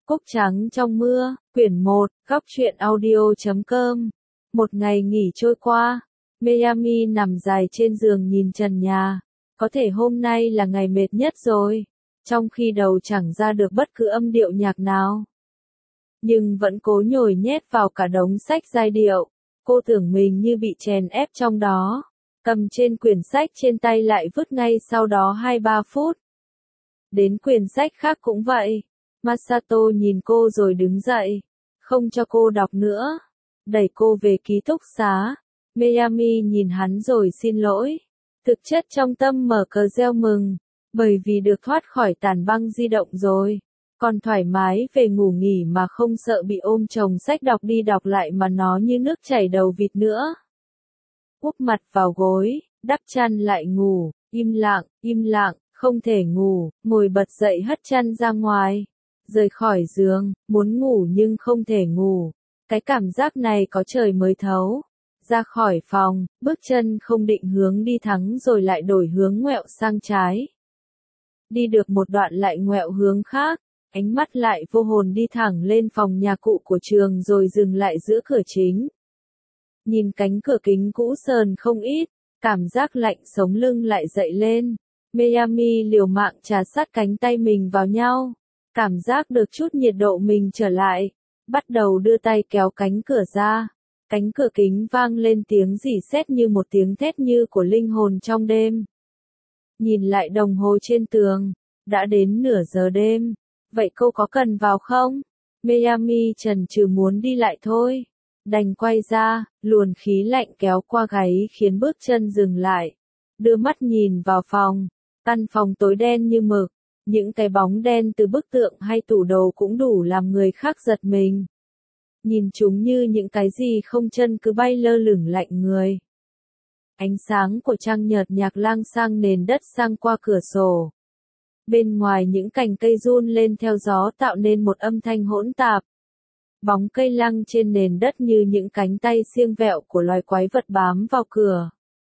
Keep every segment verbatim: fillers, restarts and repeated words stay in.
Cúc trắng trong mưa, quyển một, góc truyện audio chấm com. Một ngày nghỉ trôi qua, Miami nằm dài trên giường nhìn trần nhà. Có thể hôm nay là ngày mệt nhất rồi, trong khi đầu chẳng ra được bất cứ âm điệu nhạc nào. Nhưng vẫn cố nhồi nhét vào cả đống sách giai điệu. Cô tưởng mình như bị chèn ép trong đó. Cầm trên quyển sách trên tay lại vứt ngay sau đó hai ba phút. Đến quyển sách khác cũng vậy. Masato nhìn cô rồi đứng dậy, không cho cô đọc nữa, đẩy cô về ký túc xá. Miami nhìn hắn rồi xin lỗi. Thực chất trong tâm mở cờ reo mừng, bởi vì được thoát khỏi tàn băng di động rồi, còn thoải mái về ngủ nghỉ mà không sợ bị ôm chồng sách đọc đi đọc lại mà nó như nước chảy đầu vịt nữa. Úp mặt vào gối, đắp chăn lại ngủ, im lặng, im lặng, không thể ngủ, ngồi bật dậy hất chăn ra ngoài. Rời khỏi giường, muốn ngủ nhưng không thể ngủ. Cái cảm giác này có trời mới thấu. Ra khỏi phòng, bước chân không định hướng đi thẳng rồi lại đổi hướng ngoẹo sang trái. Đi được một đoạn lại ngoẹo hướng khác, ánh mắt lại vô hồn đi thẳng lên phòng nhà cụ của trường rồi dừng lại giữa cửa chính. Nhìn cánh cửa kính cũ sờn không ít, cảm giác lạnh sống lưng lại dậy lên. Miami liều mạng trà sát cánh tay mình vào nhau. Cảm giác được chút nhiệt độ mình trở lại, bắt đầu đưa tay kéo cánh cửa ra. Cánh cửa kính vang lên tiếng rỉ sét như một tiếng thét như của linh hồn trong đêm. Nhìn lại đồng hồ trên tường, đã đến nửa giờ đêm. Vậy cô có cần vào không? Miami chần chừ muốn đi lại thôi. Đành quay ra, luồng khí lạnh kéo qua gáy khiến bước chân dừng lại. Đưa mắt nhìn vào phòng, căn phòng tối đen như mực. Những cái bóng đen từ bức tượng hay tủ đồ cũng đủ làm người khác giật mình. Nhìn chúng như những cái gì không chân cứ bay lơ lửng lạnh người. Ánh sáng của trăng nhợt nhạt lang sang nền đất sang qua cửa sổ. Bên ngoài những cành cây run lên theo gió tạo nên một âm thanh hỗn tạp. Bóng cây lăng trên nền đất như những cánh tay siêng vẹo của loài quái vật bám vào cửa.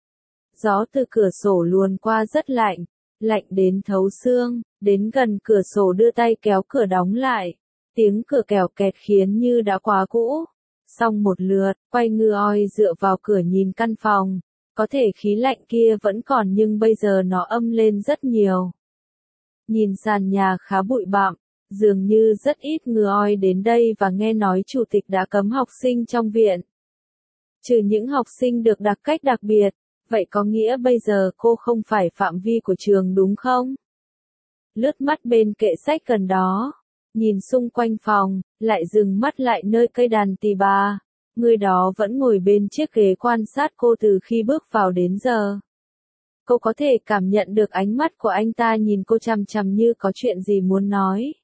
Gió từ cửa sổ luồn qua rất lạnh. Lạnh đến thấu xương, đến gần cửa sổ đưa tay kéo cửa đóng lại. Tiếng cửa kèo kẹt khiến như đã quá cũ. Xong một lượt, quay ngư oi dựa vào cửa nhìn căn phòng. Có thể khí lạnh kia vẫn còn nhưng bây giờ nó âm lên rất nhiều. Nhìn sàn nhà khá bụi bặm, dường như rất ít ngư oi đến đây và nghe nói chủ tịch đã cấm học sinh trong viện. Trừ những học sinh được đặc cách đặc biệt. Vậy có nghĩa bây giờ cô không phải phạm vi của trường đúng không? Lướt mắt bên kệ sách gần đó, nhìn xung quanh phòng, lại dừng mắt lại nơi cây đàn tỳ bà. Người đó vẫn ngồi bên chiếc ghế quan sát cô từ khi bước vào đến giờ. Cô có thể cảm nhận được ánh mắt của anh ta nhìn cô chằm chằm như có chuyện gì muốn nói.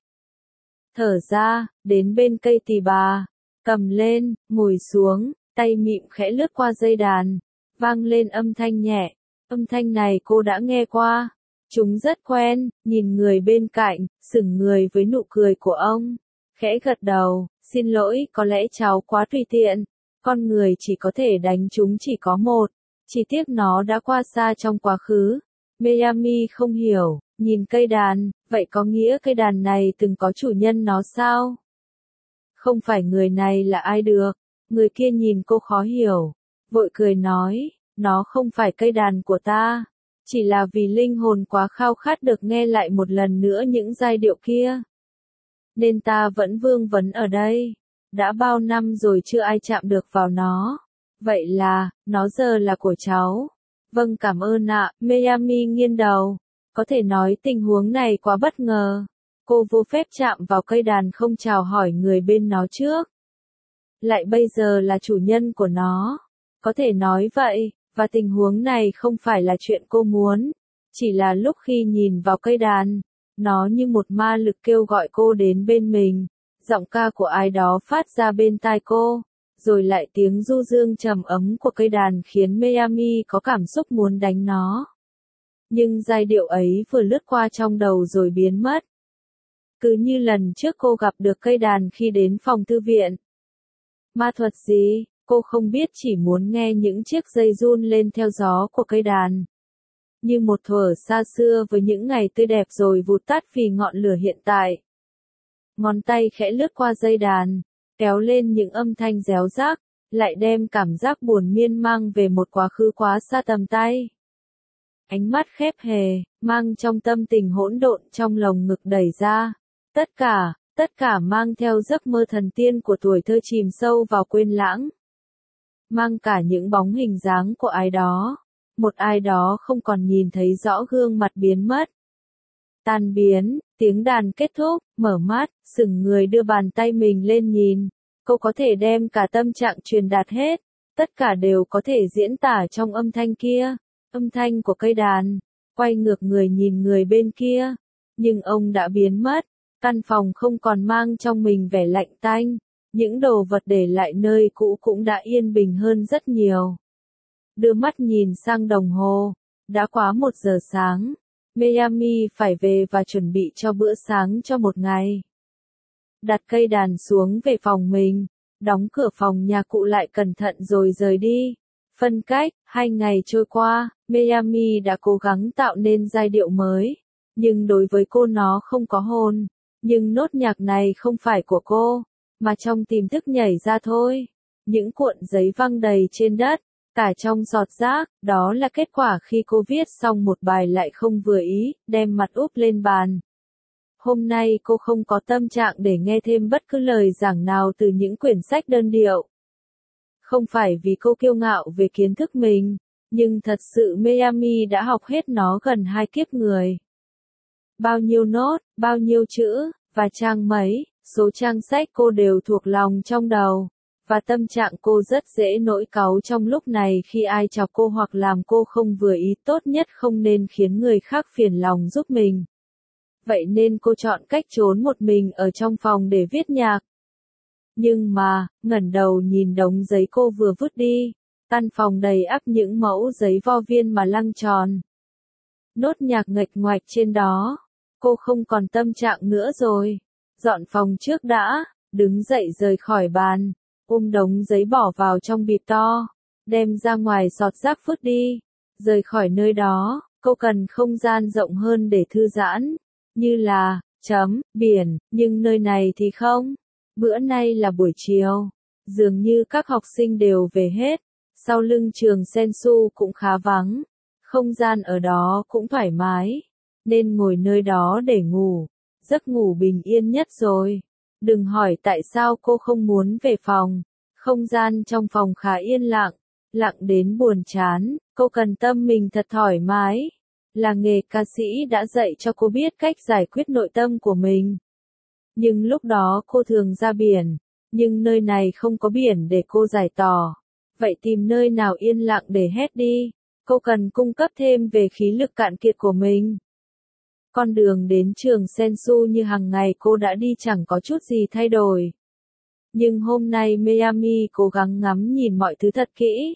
Thở ra, đến bên cây tỳ bà, cầm lên, ngồi xuống, tay mịn khẽ lướt qua dây đàn. Vang lên âm thanh nhẹ, âm thanh này cô đã nghe qua, chúng rất quen, nhìn người bên cạnh, sững người với nụ cười của ông, khẽ gật đầu, xin lỗi, có lẽ cháu quá tùy tiện, con người chỉ có thể đánh chúng chỉ có một, chỉ tiếc nó đã qua xa trong quá khứ. Miami không hiểu, nhìn cây đàn, vậy có nghĩa cây đàn này từng có chủ nhân nó sao? Không phải người này là ai được, người kia nhìn cô khó hiểu. Vội cười nói, nó không phải cây đàn của ta, chỉ là vì linh hồn quá khao khát được nghe lại một lần nữa những giai điệu kia. Nên ta vẫn vương vấn ở đây, đã bao năm rồi chưa ai chạm được vào nó. Vậy là, nó giờ là của cháu. Vâng cảm ơn ạ, Miami nghiêng đầu, có thể nói tình huống này quá bất ngờ. Cô vô phép chạm vào cây đàn không chào hỏi người bên nó trước. Lại bây giờ là chủ nhân của nó. Có thể nói vậy, và tình huống này không phải là chuyện cô muốn, chỉ là lúc khi nhìn vào cây đàn, nó như một ma lực kêu gọi cô đến bên mình, giọng ca của ai đó phát ra bên tai cô, rồi lại tiếng du dương trầm ấm của cây đàn khiến Miami có cảm xúc muốn đánh nó. Nhưng giai điệu ấy vừa lướt qua trong đầu rồi biến mất. Cứ như lần trước cô gặp được cây đàn khi đến phòng thư viện. Ma thuật gì? Cô không biết, chỉ muốn nghe những chiếc dây run lên theo gió của cây đàn. Như một thuở xa xưa với những ngày tươi đẹp rồi vụt tắt vì ngọn lửa hiện tại. ngón tay khẽ lướt qua dây đàn, kéo lên những âm thanh réo rắt, lại đem cảm giác buồn miên mang về một quá khứ quá xa tầm tay. Ánh mắt khép hề, mang trong tâm tình hỗn độn trong lồng ngực đẩy ra. Tất cả, tất cả mang theo giấc mơ thần tiên của tuổi thơ chìm sâu vào quên lãng. Mang cả những bóng hình dáng của ai đó. Một ai đó không còn nhìn thấy rõ gương mặt biến mất. Tan biến, tiếng đàn kết thúc, mở mắt, sững người đưa bàn tay mình lên nhìn. Cô có thể đem cả tâm trạng truyền đạt hết. Tất cả đều có thể diễn tả trong âm thanh kia. Âm thanh của cây đàn. Quay ngược người nhìn người bên kia. Nhưng ông đã biến mất. Căn phòng không còn mang trong mình vẻ lạnh tanh. Những đồ vật để lại nơi cũ cũng đã yên bình hơn rất nhiều. Đưa mắt nhìn sang đồng hồ. Đã quá một giờ sáng. Miami phải về và chuẩn bị cho bữa sáng cho một ngày. Đặt cây đàn xuống về phòng mình. Đóng cửa phòng nhà cụ lại cẩn thận rồi rời đi. Phân cách, hai ngày trôi qua, Miami đã cố gắng tạo nên giai điệu mới. Nhưng đối với cô nó không có hồn. Nhưng nốt nhạc này không phải của cô, mà trong tiềm thức nhảy ra thôi. Những cuộn giấy văng đầy trên đất, cả trong giọt rác, đó là kết quả khi cô viết xong một bài lại không vừa ý, đem mặt úp lên bàn. Hôm nay cô không có tâm trạng để nghe thêm bất cứ lời giảng nào từ những quyển sách đơn điệu. Không phải vì cô kiêu ngạo về kiến thức mình, nhưng thật sự Miami đã học hết nó gần hai kiếp người. Bao nhiêu nốt, bao nhiêu chữ, và trang mấy, số trang sách cô đều thuộc lòng trong đầu. Và tâm trạng cô rất dễ nổi cáu trong lúc này khi ai chọc cô hoặc làm cô không vừa ý, tốt nhất không nên khiến người khác phiền lòng giúp mình. Vậy nên cô chọn cách trốn một mình ở trong phòng để viết nhạc. Nhưng mà, ngẩng đầu nhìn đống giấy cô vừa vứt đi, căn phòng đầy ắp những mẫu giấy vo viên mà lăng tròn. Nốt nhạc nghệch ngoạch trên đó. Cô không còn tâm trạng nữa rồi. Dọn phòng trước đã, đứng dậy rời khỏi bàn, ôm đống giấy bỏ vào trong bịp to, đem ra ngoài xọt rác vứt đi. Rời khỏi nơi đó, cô cần không gian rộng hơn để thư giãn, như là, chấm, biển, nhưng nơi này thì không. Bữa nay là buổi chiều, dường như các học sinh đều về hết, sau lưng trường Sensu cũng khá vắng, không gian ở đó cũng thoải mái. Nên ngồi nơi đó để ngủ, giấc ngủ bình yên nhất rồi. Đừng hỏi tại sao cô không muốn về phòng, không gian trong phòng khá yên lặng, lặng đến buồn chán, cô cần tâm mình thật thoải mái. Là nghề ca sĩ đã dạy cho cô biết cách giải quyết nội tâm của mình. Nhưng lúc đó cô thường ra biển, nhưng nơi này không có biển để cô giải tỏa. Vậy tìm nơi nào yên lặng để hét đi, cô cần cung cấp thêm về khí lực cạn kiệt của mình. Con đường đến trường Sensu như hàng ngày cô đã đi chẳng có chút gì thay đổi. Nhưng hôm nay Miami cố gắng ngắm nhìn mọi thứ thật kỹ.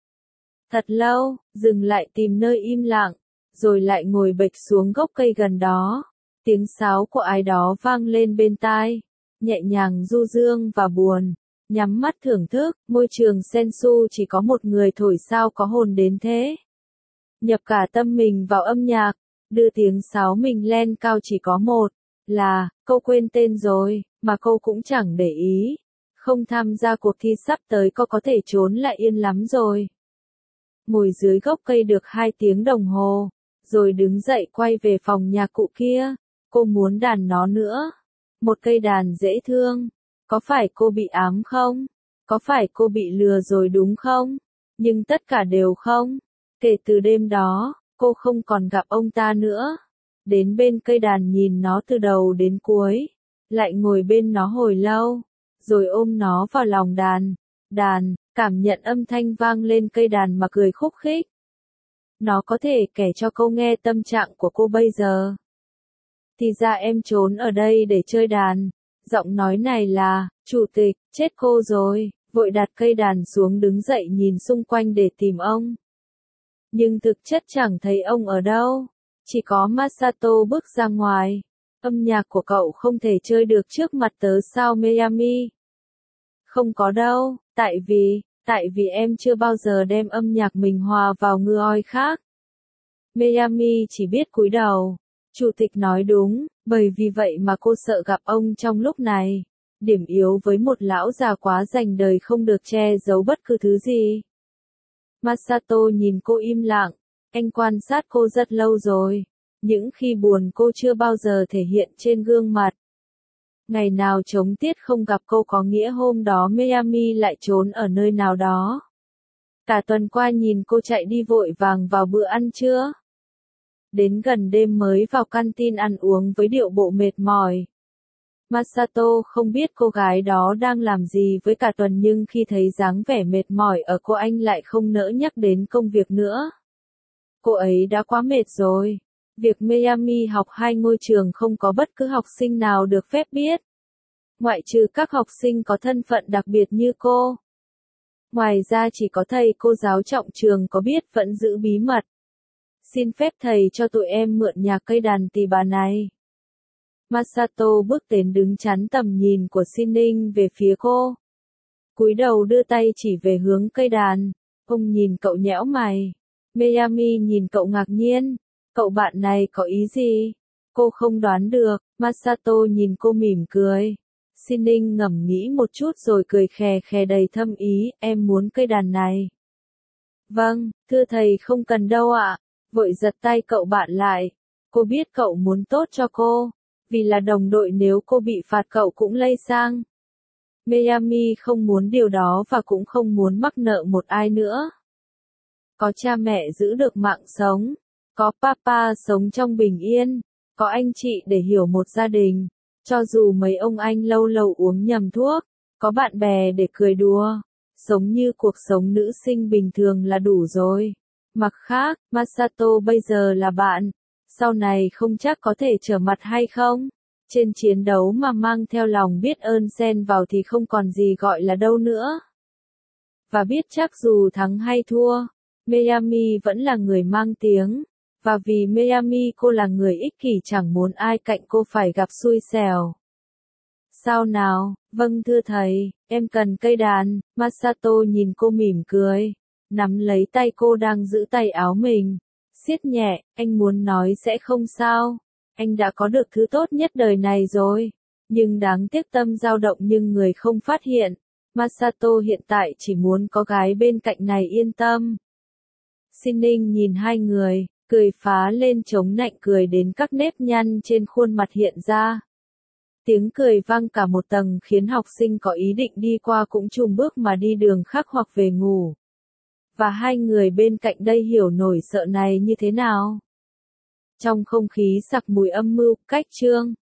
Thật lâu, dừng lại tìm nơi im lặng, rồi lại ngồi bệt xuống gốc cây gần đó. Tiếng sáo của ai đó vang lên bên tai, nhẹ nhàng du dương và buồn. Nhắm mắt thưởng thức, môi trường Sensu chỉ có một người thổi sao có hồn đến thế. Nhập cả tâm mình vào âm nhạc. Đưa tiếng sáo mình lên cao chỉ có một, là, cô quên tên rồi, mà cô cũng chẳng để ý. Không tham gia cuộc thi sắp tới cô có thể trốn lại yên lắm rồi. Ngồi dưới gốc cây được hai tiếng đồng hồ, rồi đứng dậy quay về phòng nhạc cụ kia. Cô muốn đàn nó nữa. Một cây đàn dễ thương. Có phải cô bị ám không? Có phải cô bị lừa rồi đúng không? Nhưng tất cả đều không. Kể từ đêm đó, cô không còn gặp ông ta nữa. Đến bên cây đàn nhìn nó từ đầu đến cuối. Lại ngồi bên nó hồi lâu. Rồi ôm nó vào lòng đàn. Đàn, cảm nhận âm thanh vang lên cây đàn mà cười khúc khích. Nó có thể kể cho cô nghe tâm trạng của cô bây giờ. Thì ra em trốn ở đây để chơi đàn. Giọng nói này là, chủ tịch, chết cô rồi. Vội đặt cây đàn xuống đứng dậy nhìn xung quanh để tìm ông. Nhưng thực chất chẳng thấy ông ở đâu. Chỉ có Masato bước ra ngoài. Âm nhạc của cậu không thể chơi được trước mặt tớ sao Miami? Không có đâu, tại vì, tại vì em chưa bao giờ đem âm nhạc mình hòa vào ngư oi khác. Miami chỉ biết cúi đầu. Chủ tịch nói đúng, bởi vì vậy mà cô sợ gặp ông trong lúc này. Điểm yếu với một lão già quá dành đời không được che giấu bất cứ thứ gì. Masato nhìn cô im lặng, anh quan sát cô rất lâu rồi. Những khi buồn cô chưa bao giờ thể hiện trên gương mặt. Ngày nào trống tiết không gặp cô có nghĩa hôm đó Miami lại trốn ở nơi nào đó. Cả tuần qua nhìn cô chạy đi vội vàng vào bữa ăn trưa. Đến gần đêm mới vào canteen ăn uống với điệu bộ mệt mỏi. Masato không biết cô gái đó đang làm gì với cả tuần nhưng khi thấy dáng vẻ mệt mỏi ở cô anh lại không nỡ nhắc đến công việc nữa. Cô ấy đã quá mệt rồi. Việc Miami học hai ngôi trường không có bất cứ học sinh nào được phép biết. Ngoại trừ các học sinh có thân phận đặc biệt như cô. Ngoài ra chỉ có thầy cô giáo trọng trường có biết vẫn giữ bí mật. Xin phép thầy cho tụi em mượn nhạc cây đàn tỳ bà này. Masato bước đến đứng chắn tầm nhìn của Shining về phía cô. Cúi đầu đưa tay chỉ về hướng cây đàn. Ông nhìn cậu nhẽo mày. Miami nhìn cậu ngạc nhiên. Cậu bạn này có ý gì? Cô không đoán được. Masato nhìn cô mỉm cười. Shining ngẫm nghĩ một chút rồi cười khè khè đầy thâm ý. Em muốn cây đàn này. Vâng, thưa thầy không cần đâu ạ. Vội giật tay cậu bạn lại. Cô biết cậu muốn tốt cho cô. Vì là đồng đội nếu cô bị phạt cậu cũng lây sang. Miami không muốn điều đó và cũng không muốn mắc nợ một ai nữa. Có cha mẹ giữ được mạng sống. Có papa sống trong bình yên. Có anh chị để hiểu một gia đình. Cho dù mấy ông anh lâu lâu uống nhầm thuốc. Có bạn bè để cười đùa. Sống như cuộc sống nữ sinh bình thường là đủ rồi. Mặt khác, Masato bây giờ là bạn. Sau này không chắc có thể trở mặt hay không. Trên chiến đấu mà mang theo lòng biết ơn xen vào thì không còn gì gọi là đâu nữa. Và biết chắc dù thắng hay thua, Miami vẫn là người mang tiếng. Và vì Miami cô là người ích kỷ chẳng muốn ai cạnh cô phải gặp xui xẻo. Sao nào, vâng thưa thầy, em cần cây đàn. Masato nhìn cô mỉm cười. Nắm lấy tay cô đang giữ tay áo mình. Siết nhẹ, anh muốn nói sẽ không sao. Anh đã có được thứ tốt nhất đời này rồi. Nhưng đáng tiếc tâm dao động nhưng người không phát hiện. Masato hiện tại chỉ muốn có gái bên cạnh này yên tâm. Shining nhìn hai người, cười phá lên chống nạnh cười đến các nếp nhăn trên khuôn mặt hiện ra. Tiếng cười vang cả một tầng khiến học sinh có ý định đi qua cũng chùm bước mà đi đường khác hoặc về ngủ. Và hai người bên cạnh đây hiểu nổi sợ này như thế nào. Trong không khí sặc mùi âm mưu, cách chương.